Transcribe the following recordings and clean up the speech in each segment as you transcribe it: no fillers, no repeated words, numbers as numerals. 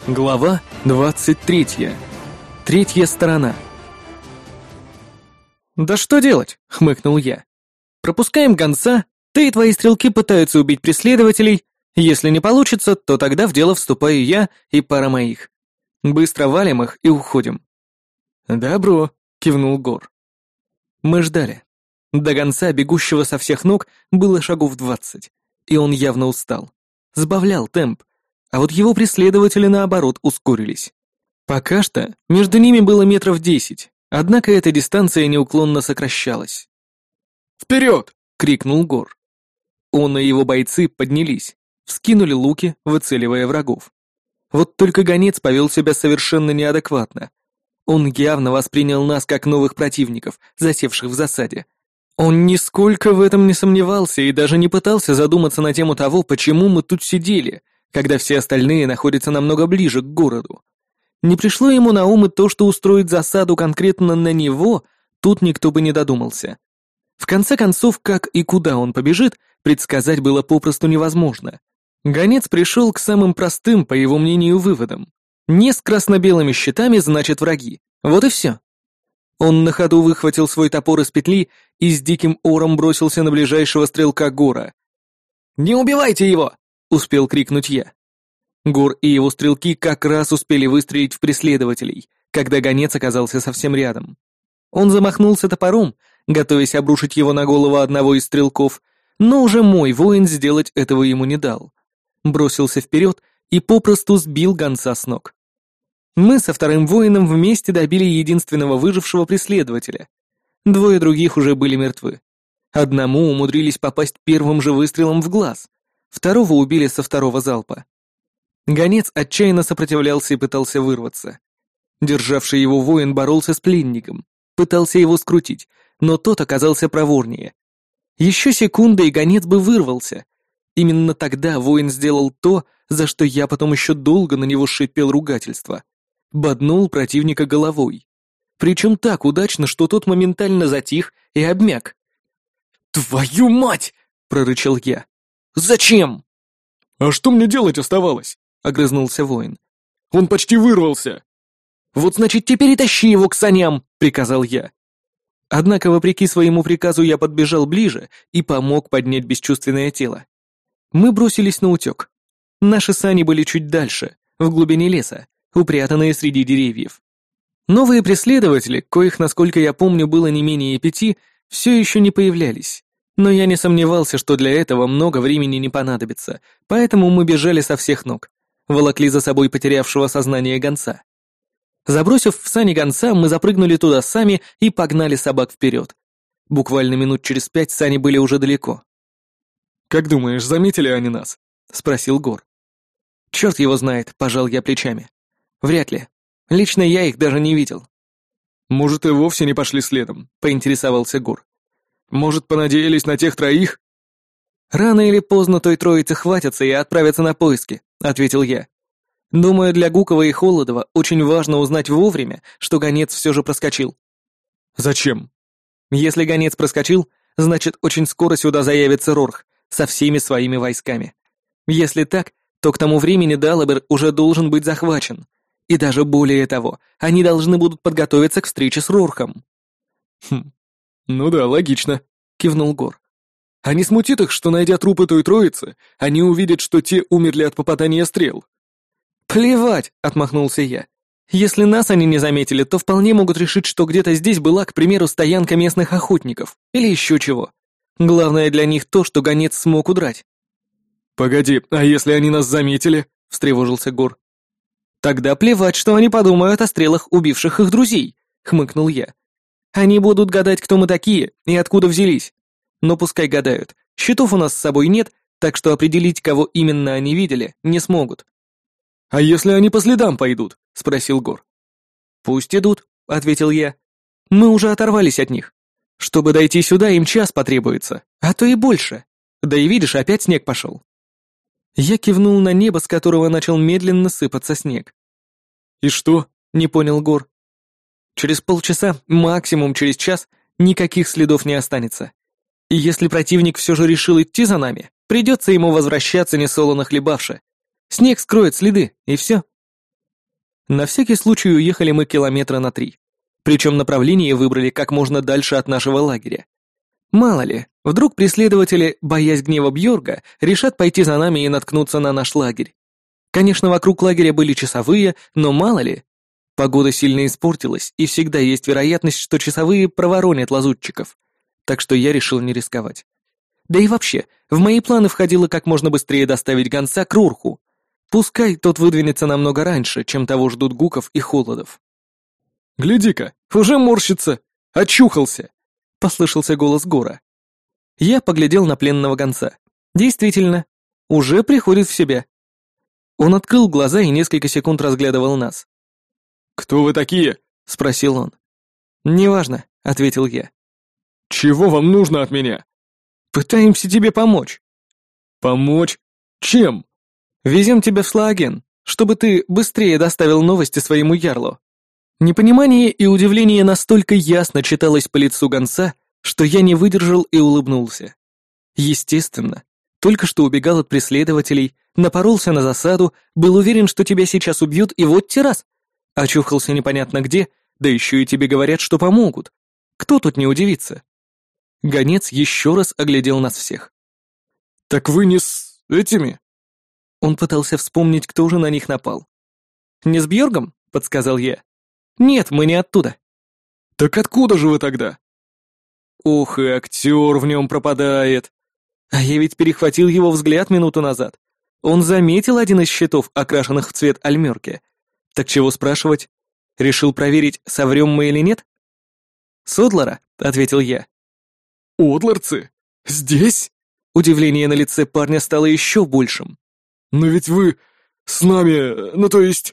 Глава 23. Третья сторона. «Да что делать?» — хмыкнул я. «Пропускаем гонца, ты и твои стрелки пытаются убить преследователей. Если не получится, то тогда в дело вступаю я и пара моих. Быстро валим их и уходим». «Добро», — кивнул Гор. Мы ждали. До гонца, бегущего со всех ног, было шагов 20, и он явно устал. Сбавлял темп. А вот его преследователи, наоборот, ускорились. Пока что между ними было метров 10, однако эта дистанция неуклонно сокращалась. «Вперед!» — крикнул Гор. Он и его бойцы поднялись, вскинули луки, выцеливая врагов. Вот только гонец повел себя совершенно неадекватно. Он явно воспринял нас как новых противников, засевших в засаде. Он нисколько в этом не сомневался и даже не пытался задуматься на тему того, почему мы тут сидели, когда все остальные находятся намного ближе к городу. Не пришло ему на ум и то, что устроить засаду конкретно на него, тут никто бы не додумался. В конце концов, как и куда он побежит, предсказать было попросту невозможно. Гонец пришел к самым простым, по его мнению, выводам. Не с красно-белыми щитами, значит враги. Вот и все. Он на ходу выхватил свой топор из петли и с диким ором бросился на ближайшего стрелка Гора. «Не убивайте его!» — успел крикнуть я. Гор и его стрелки как раз успели выстрелить в преследователей, когда гонец оказался совсем рядом. Он замахнулся топором, готовясь обрушить его на голову одного из стрелков, но уже мой воин сделать этого ему не дал. Бросился вперед и попросту сбил гонца с ног. Мы со вторым воином вместе добили единственного выжившего преследователя. Двое других уже были мертвы. Одному умудрились попасть первым же выстрелом в глаз, второго убили со второго залпа. Гонец отчаянно сопротивлялся и пытался вырваться. Державший его воин боролся с пленником, пытался его скрутить, но тот оказался проворнее. Еще секунда, и гонец бы вырвался. Именно тогда воин сделал то, за что я потом еще долго на него шипел ругательство. Боднул противника головой. Причем так удачно, что тот моментально затих и обмяк. «Твою мать!» — прорычал я. «Зачем?» «А что мне делать оставалось?» — огрызнулся воин. «Он почти вырвался!» «Вот значит, теперь и тащи его к саням!» — приказал я. Однако, вопреки своему приказу, я подбежал ближе и помог поднять бесчувственное тело. Мы бросились на утек. Наши сани были чуть дальше, в глубине леса, упрятанные среди деревьев. Новые преследователи, коих, насколько я помню, было не менее 5, все еще не появлялись. Но я не сомневался, что для этого много времени не понадобится, поэтому мы бежали со всех ног, волокли за собой потерявшего сознание гонца. Забросив в сани гонца, мы запрыгнули туда сами и погнали собак вперед. Буквально минут через 5 сани были уже далеко. «Как думаешь, заметили они нас?» — спросил Гор. «Черт его знает», — пожал я плечами. «Вряд ли. Лично я их даже не видел». «Может, и вовсе не пошли следом?» — поинтересовался Гор. «Может, понадеялись на тех троих?» «Рано или поздно той троицы хватятся и отправятся на поиски», — ответил я. «Думаю, для Гукова и Холодова очень важно узнать вовремя, что гонец все же проскочил». «Зачем?» «Если гонец проскочил, значит, очень скоро сюда заявится Рорх со всеми своими войсками. Если так, то к тому времени Далабер уже должен быть захвачен. И даже более того, они должны будут подготовиться к встрече с Рорхом». «Ну да, логично», — кивнул Гор. «А не смутит их, что, найдя трупы той троицы, они увидят, что те умерли от попадания стрел?» «Плевать», — отмахнулся я. «Если нас они не заметили, то вполне могут решить, что где-то здесь была, к примеру, стоянка местных охотников или еще чего. Главное для них то, что гонец смог удрать». «Погоди, а если они нас заметили?» — встревожился Гор. «Тогда плевать, что они подумают о стрелах убивших их друзей», — хмыкнул я. «Они будут гадать, кто мы такие и откуда взялись. Но пускай гадают, щитов у нас с собой нет, так что определить, кого именно они видели, не смогут». «А если они по следам пойдут?» — спросил Гор. «Пусть идут», — ответил я. «Мы уже оторвались от них. Чтобы дойти сюда, им час потребуется, а то и больше. Да и видишь, опять снег пошел». Я кивнул на небо, с которого начал медленно сыпаться снег. «И что?» — не понял Гор. «Через полчаса, максимум через час, никаких следов не останется. И если противник все же решил идти за нами, придется ему возвращаться несолоно хлебавши. Снег скроет следы, и все». На всякий случай уехали мы километра на 3. Причем направление выбрали как можно дальше от нашего лагеря. Мало ли, вдруг преследователи, боясь гнева Бьорга, решат пойти за нами и наткнуться на наш лагерь. Конечно, вокруг лагеря были часовые, но мало ли. Погода сильно испортилась, и всегда есть вероятность, что часовые проворонят лазутчиков. Так что я решил не рисковать. Да и вообще, в мои планы входило как можно быстрее доставить гонца к Рурху. Пускай тот выдвинется намного раньше, чем того ждут Гуков и Холодов. «Гляди-ка, уже морщится! Очухался!» — послышался голос Гора. Я поглядел на пленного гонца. Действительно, уже приходит в себя. Он открыл глаза и несколько секунд разглядывал нас. «Кто вы такие?» — спросил он. «Неважно», — ответил я. «Чего вам нужно от меня?» «Пытаемся тебе помочь». «Помочь? Чем?» «Везем тебя в Слааген, чтобы ты быстрее доставил новости своему ярлу». Непонимание и удивление настолько ясно читалось по лицу гонца, что я не выдержал и улыбнулся. Естественно, только что убегал от преследователей, напоролся на засаду, был уверен, что тебя сейчас убьют, и вот те раз. Очухался непонятно где, да еще и тебе говорят, что помогут. Кто тут не удивится? Гонец еще раз оглядел нас всех. «Так вы не с этими?» Он пытался вспомнить, кто же на них напал. «Не с Бьоргом?» — подсказал я. «Нет, мы не оттуда». «Так откуда же вы тогда?» Ох, и актер в нем пропадает. А я ведь перехватил его взгляд минуту назад. Он заметил один из щитов, окрашенных в цвет альмерки. Так чего спрашивать? Решил проверить, соврем мы или нет? «Содлара», — ответил я. «Одларцы? Здесь?» Удивление на лице парня стало еще большим. «Но ведь вы с нами, ну то есть...»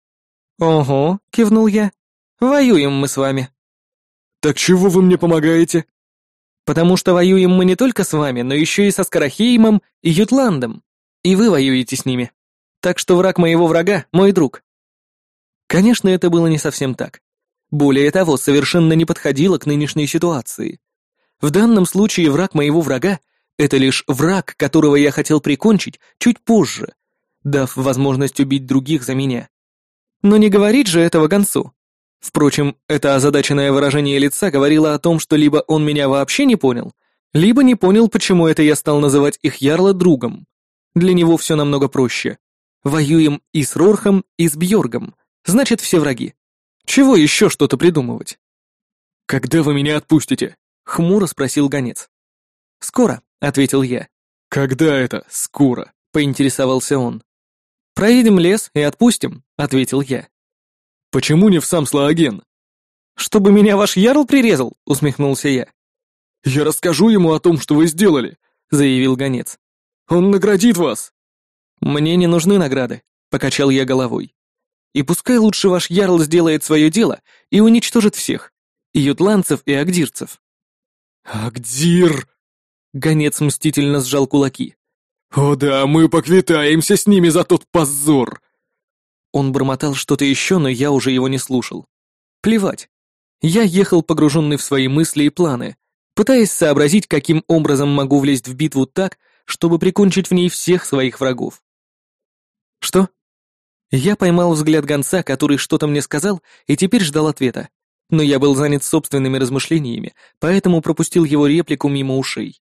«Ого», — кивнул я. «Воюем мы с вами». «Так чего вы мне помогаете?» «Потому что воюем мы не только с вами, но еще и со Скарахеймом и Ютландом. И вы воюете с ними. Так что враг моего врага — мой друг». Конечно, это было не совсем так. Более того, совершенно не подходило к нынешней ситуации. В данном случае враг моего врага — это лишь враг, которого я хотел прикончить чуть позже, дав возможность убить других за меня. Но не говорить же этого гонцу. Впрочем, это озадаченное выражение лица говорило о том, что либо он меня вообще не понял, либо не понял, почему это я стал называть их ярла другом. Для него все намного проще. Воюем и с Рорхом, и с Бьоргом. Значит, все враги. Чего еще что-то придумывать? «Когда вы меня отпустите?» — хмуро спросил гонец. «Скоро», — ответил я. «Когда это скоро?» — поинтересовался он. «Проедем лес и отпустим», — ответил я. «Почему не в сам Слааген?» «Чтобы меня ваш ярл прирезал», — усмехнулся я. «Я расскажу ему о том, что вы сделали», — заявил гонец. «Он наградит вас». «Мне не нужны награды», — покачал я головой. «И пускай лучше ваш ярл сделает свое дело и уничтожит всех, и ютландцев, и агдирцев». «Агдир!» — гонец мстительно сжал кулаки. «О да, мы поквитаемся с ними за тот позор!» Он бормотал что-то еще, но я уже его не слушал. Плевать. Я ехал погруженный в свои мысли и планы, пытаясь сообразить, каким образом могу влезть в битву так, чтобы прикончить в ней всех своих врагов. «Что?» Я поймал взгляд гонца, который что-то мне сказал, и теперь ждал ответа. Но я был занят собственными размышлениями, поэтому пропустил его реплику мимо ушей.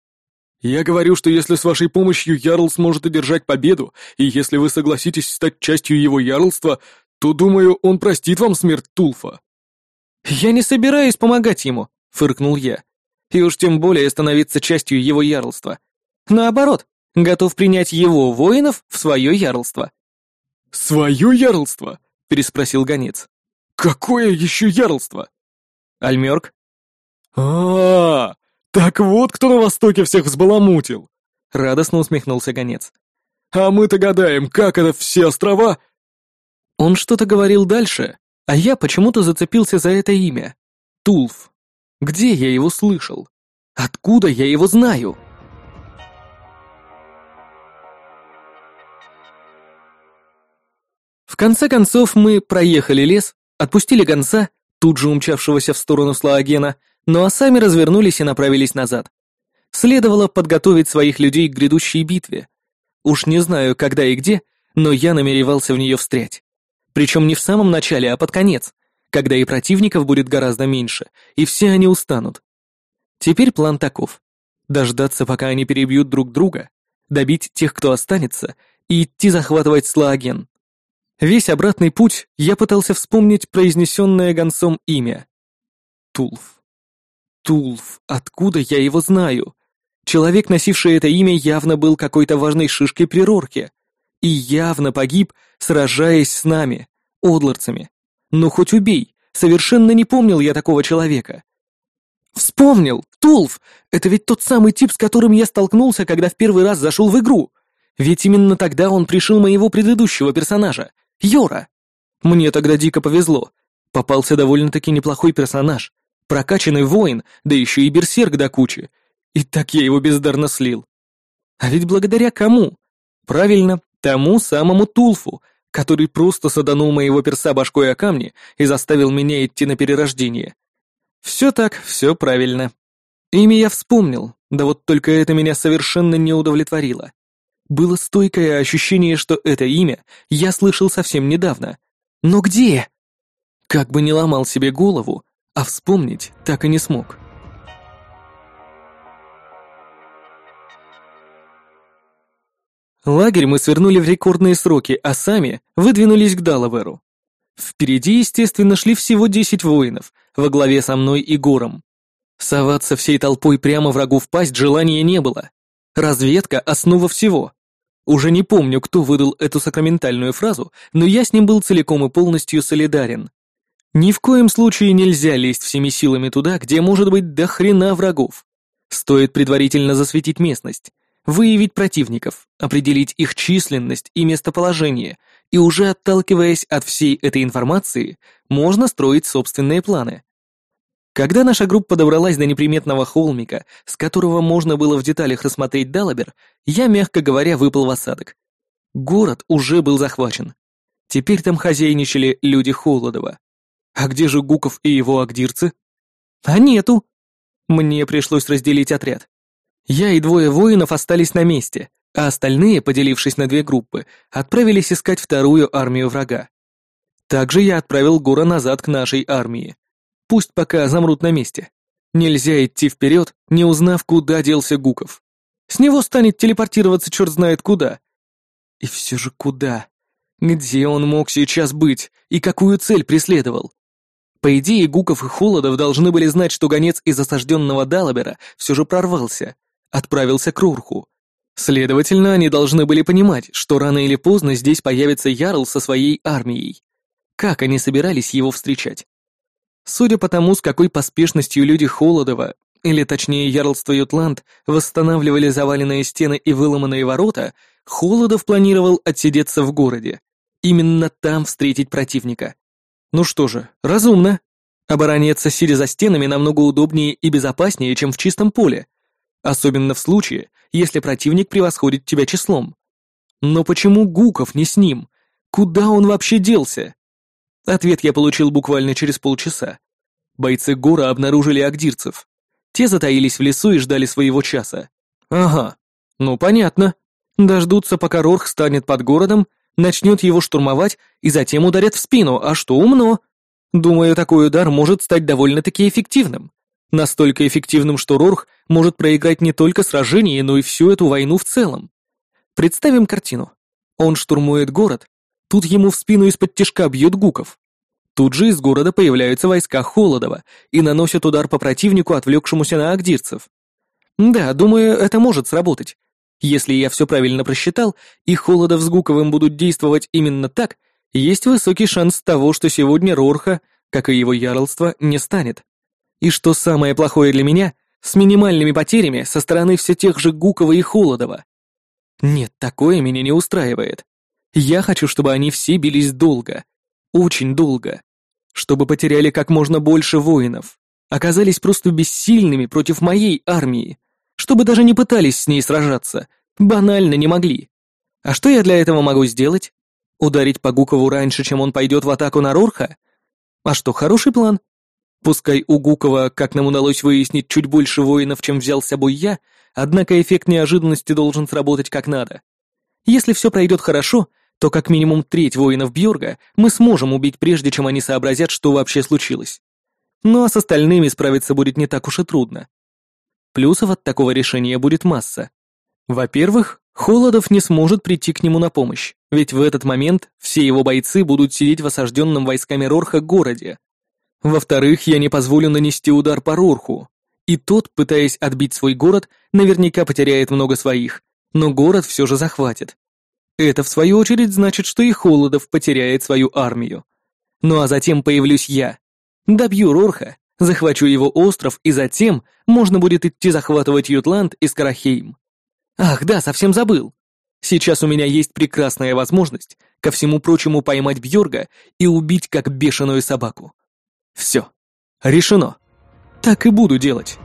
«Я говорю, что если с вашей помощью Ярл сможет одержать победу, и если вы согласитесь стать частью его ярлства, то, думаю, он простит вам смерть Тулфа». «Я не собираюсь помогать ему», — фыркнул я. «И уж тем более становиться частью его ярлства. Наоборот, готов принять его воинов в свое ярлство». «Свое ярлство?» — переспросил гонец. «Какое еще ярлство?» «Альмерк». «А-а-а! Так вот, кто на Востоке всех взбаламутил!» — радостно усмехнулся гонец. «А мы-то гадаем, как это все острова...» Он что-то говорил дальше, а я почему-то зацепился за это имя. Тулф. Где я его слышал? Откуда я его знаю? В конце концов мы проехали лес, отпустили гонца, тут же умчавшегося в сторону Слаагена, ну а сами развернулись и направились назад. Следовало подготовить своих людей к грядущей битве. Уж не знаю, когда и где, но я намеревался в нее встрять. Причем не в самом начале, а под конец, когда и противников будет гораздо меньше, и все они устанут. Теперь план таков. Дождаться, пока они перебьют друг друга, добить тех, кто останется, и идти захватывать Слааген. Весь обратный путь я пытался вспомнить произнесенное гонцом имя. Тулф. Тулф, откуда я его знаю? Человек, носивший это имя, явно был какой-то важной шишкой при Рорке. И явно погиб, сражаясь с нами, одларцами. Ну хоть убей, совершенно не помнил я такого человека. Вспомнил! Тулф! Это ведь тот самый тип, с которым я столкнулся, когда в первый раз зашел в игру. Ведь именно тогда он пришил моего предыдущего персонажа, Йора. Мне тогда дико повезло. Попался довольно-таки неплохой персонаж. Прокачанный воин, да еще и берсерк до кучи. И так я его бездарно слил. А ведь благодаря кому? Правильно, тому самому Тулфу, который просто саданул моего перса башкой о камни и заставил меня идти на перерождение. Все так, все правильно. Имя я вспомнил, да вот только это меня совершенно не удовлетворило. Было стойкое ощущение, что это имя я слышал совсем недавно. Но где? Как бы ни ломал себе голову, а вспомнить так и не смог. Лагерь мы свернули в рекордные сроки, а сами выдвинулись к Далаверу. Впереди, естественно, шли всего 10 воинов, во главе со мной и Гором. Соваться всей толпой прямо врагу в пасть желания не было. Разведка — основа всего. Уже не помню, кто выдал эту сакраментальную фразу, но я с ним был целиком и полностью солидарен. Ни в коем случае нельзя лезть всеми силами туда, где может быть до хрена врагов. Стоит предварительно засветить местность, выявить противников, определить их численность и местоположение, и уже отталкиваясь от всей этой информации, можно строить собственные планы. Когда наша группа добралась до неприметного холмика, с которого можно было в деталях рассмотреть Далабер, я, мягко говоря, выпал в осадок. Город уже был захвачен. Теперь там хозяйничали люди Холодова. А где же Гуков и его агдирцы? А нету. Мне пришлось разделить отряд. Я и 2 воинов остались на месте, а остальные, поделившись на 2 группы, отправились искать вторую армию врага. Также я отправил Гора назад к нашей армии. Пусть пока замрут на месте. Нельзя идти вперед, не узнав, куда делся Гуков. С него станет телепортироваться черт знает куда. И все же куда? Где он мог сейчас быть и какую цель преследовал? По идее, Гуков и Холодов должны были знать, что гонец из осажденного Далабера все же прорвался, отправился к Рурху. Следовательно, они должны были понимать, что рано или поздно здесь появится Ярл со своей армией. Как они собирались его встречать? Судя по тому, с какой поспешностью люди Холодова, или точнее Ярлство Ютланд, восстанавливали заваленные стены и выломанные ворота, Холодов планировал отсидеться в городе. Именно там встретить противника. Ну что же, разумно. Обороняться, сидя за стенами, намного удобнее и безопаснее, чем в чистом поле. Особенно в случае, если противник превосходит тебя числом. Но почему Гуков не с ним? Куда он вообще делся? Ответ я получил буквально через полчаса. Бойцы Гора обнаружили агдирцев. Те затаились в лесу и ждали своего часа. Ага, ну понятно. Дождутся, пока Рорх станет под городом, начнет его штурмовать и затем ударят в спину, а что умно. Думаю, такой удар может стать довольно-таки эффективным. Настолько эффективным, что Рорх может проиграть не только сражение, но и всю эту войну в целом. Представим картину. Он штурмует город, тут ему в спину из-под тишка бьет Гуков. Тут же из города появляются войска Холодова и наносят удар по противнику, отвлекшемуся на агдирцев. Да, думаю, это может сработать. Если я все правильно просчитал, и Холодов с Гуковым будут действовать именно так, есть высокий шанс того, что сегодня Рорха, как и его ярлство, не станет. И что самое плохое для меня, с минимальными потерями со стороны все тех же Гукова и Холодова. Нет, такое меня не устраивает. Я хочу, чтобы они все бились долго. Очень долго. Чтобы потеряли как можно больше воинов. Оказались просто бессильными против моей армии. Чтобы даже не пытались с ней сражаться. Банально не могли. А что я для этого могу сделать? Ударить по Гукову раньше, чем он пойдет в атаку на Рорха? А что, хороший план? Пускай у Гукова, как нам удалось выяснить, чуть больше воинов, чем взял с собой я, однако эффект неожиданности должен сработать как надо. Если все пройдет хорошо, то как минимум треть воинов Бьорга мы сможем убить, прежде чем они сообразят, что вообще случилось. Ну а с остальными справиться будет не так уж и трудно. Плюсов от такого решения будет масса. Во-первых, Холодов не сможет прийти к нему на помощь, ведь в этот момент все его бойцы будут сидеть в осажденном войсками Рорха городе. Во-вторых, я не позволю нанести удар по Рорху, и тот, пытаясь отбить свой город, наверняка потеряет много своих, но город все же захватит. Это, в свою очередь, значит, что и Холодов потеряет свою армию. Ну а затем появлюсь я. Добью Рорха, захвачу его остров, и затем можно будет идти захватывать Ютланд и Скарахейм. Ах, да, совсем забыл. Сейчас у меня есть прекрасная возможность, ко всему прочему, поймать Бьорга и убить как бешеную собаку. Все. Решено. Так и буду делать.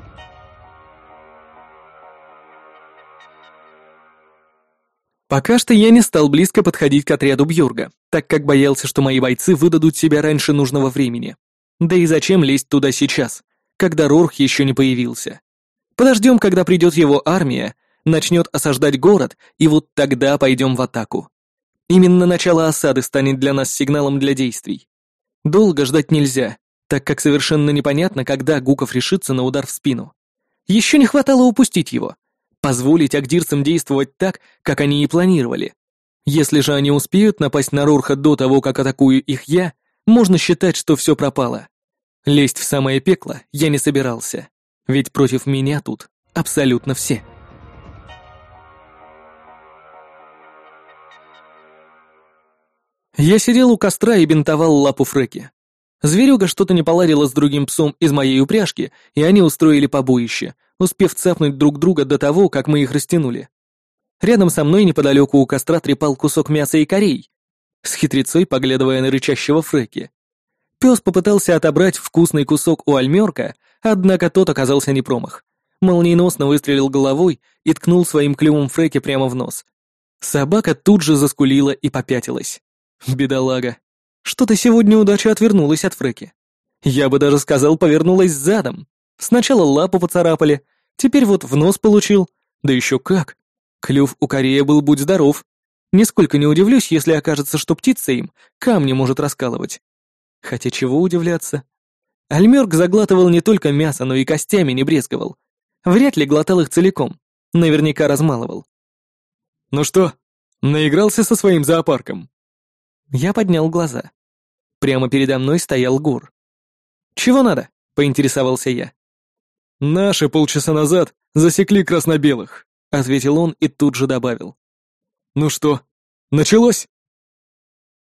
Пока что я не стал близко подходить к отряду Бьорга, так как боялся, что мои бойцы выдадут себя раньше нужного времени. Да и зачем лезть туда сейчас, когда Рорх еще не появился? Подождем, когда придет его армия, начнет осаждать город, и вот тогда пойдем в атаку. Именно начало осады станет для нас сигналом для действий. Долго ждать нельзя, так как совершенно непонятно, когда Гуков решится на удар в спину. Еще не хватало упустить его. Позволить агдирцам действовать так, как они и планировали. Если же они успеют напасть на Рорха до того, как атакую их я, можно считать, что все пропало. Лезть в самое пекло я не собирался, ведь против меня тут абсолютно все. Я сидел у костра и бинтовал лапу Фреки. Зверюга что-то не поладила с другим псом из моей упряжки, и они устроили побоище, успев цапнуть друг друга до того, как мы их растянули. Рядом со мной неподалеку у костра трепал кусок мяса и корей, с хитрецой поглядывая на рычащего Фреки. Пес попытался отобрать вкусный кусок у альмерка, однако тот оказался не промах. Молниеносно выстрелил головой и ткнул своим клювом Фреки прямо в нос. Собака тут же заскулила и попятилась. Бедолага. Что-то сегодня удача отвернулась от Фреки. Я бы даже сказал, повернулась задом. Сначала лапу поцарапали, теперь вот в нос получил. Да еще как. Клюв у корея был будь здоров. Нисколько не удивлюсь, если окажется, что птица им камни может раскалывать. Хотя чего удивляться? Альмерк заглатывал не только мясо, но и костями не брезговал. Вряд ли глотал их целиком. Наверняка размалывал. «Ну что, наигрался со своим зоопарком?» Я поднял глаза. Прямо передо мной стоял Гор. «Чего надо?» — поинтересовался я. «Наши полчаса назад засекли красно-белых», — ответил он и тут же добавил. «Ну что, началось?»